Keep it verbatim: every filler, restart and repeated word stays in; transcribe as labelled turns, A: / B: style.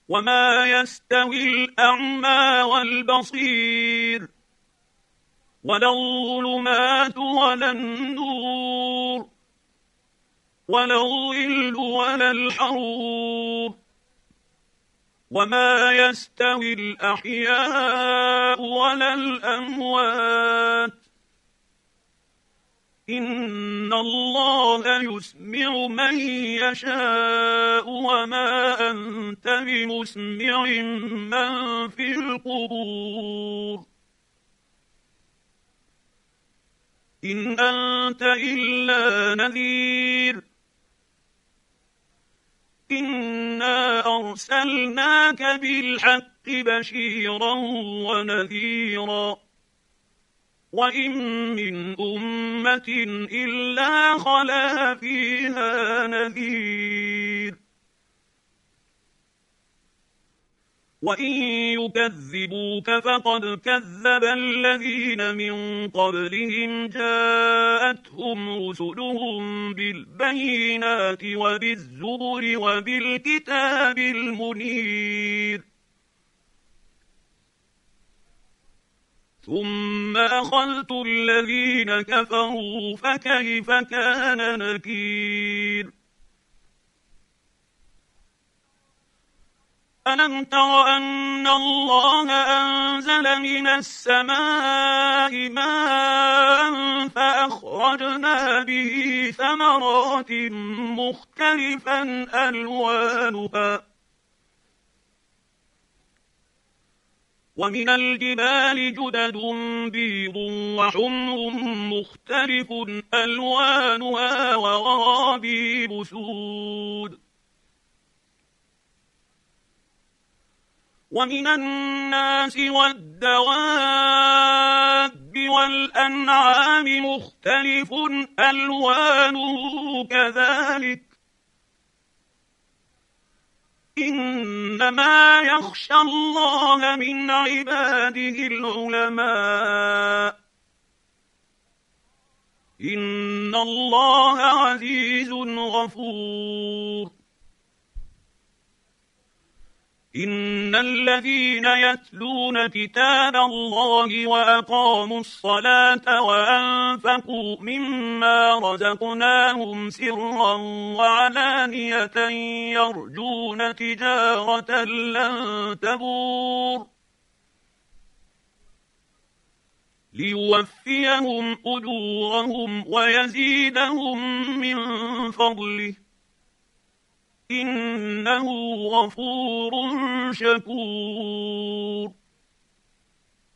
A: وما يستوي الأعمى والبصير ولا الظلمات ولا النور ولا الظل ولا الحرور وما يستوي الأحياء ولا الأموات إن الله يسمع من يشاء وما أنت بمسمع من في القبور إن أنت إلا نذير إنا أرسلناك بالحق بشيرا ونذيرا وإن من أمة إلا خلا فيها نذير وإن يكذبوك فقد كذب الذين من قبلهم جاءتهم رسلهم بالبينات وبالزبر وبالكتاب المنير ثم أخذت الذين كفروا فكيف كان نكير ألم تر أن الله أنزل من السماء ماء فأخرجنا به ثمرات مختلفا ألوانها ومن الجبال جدد بيض وحمر مختلف ألوانها وغرابيب سود ومن الناس والدواب والأنعام مختلف ألوانه كذلك إنما يخشى الله من عباده العلماء إن الله عزيز غفور إن الذين يتلون كتاب الله وأقاموا الصلاة وأنفقوا مما رزقناهم سرا وعلانية يرجون تجارة لن تبور ليوفيهم أجورهم ويزيدهم من فضله إنه غفور شكور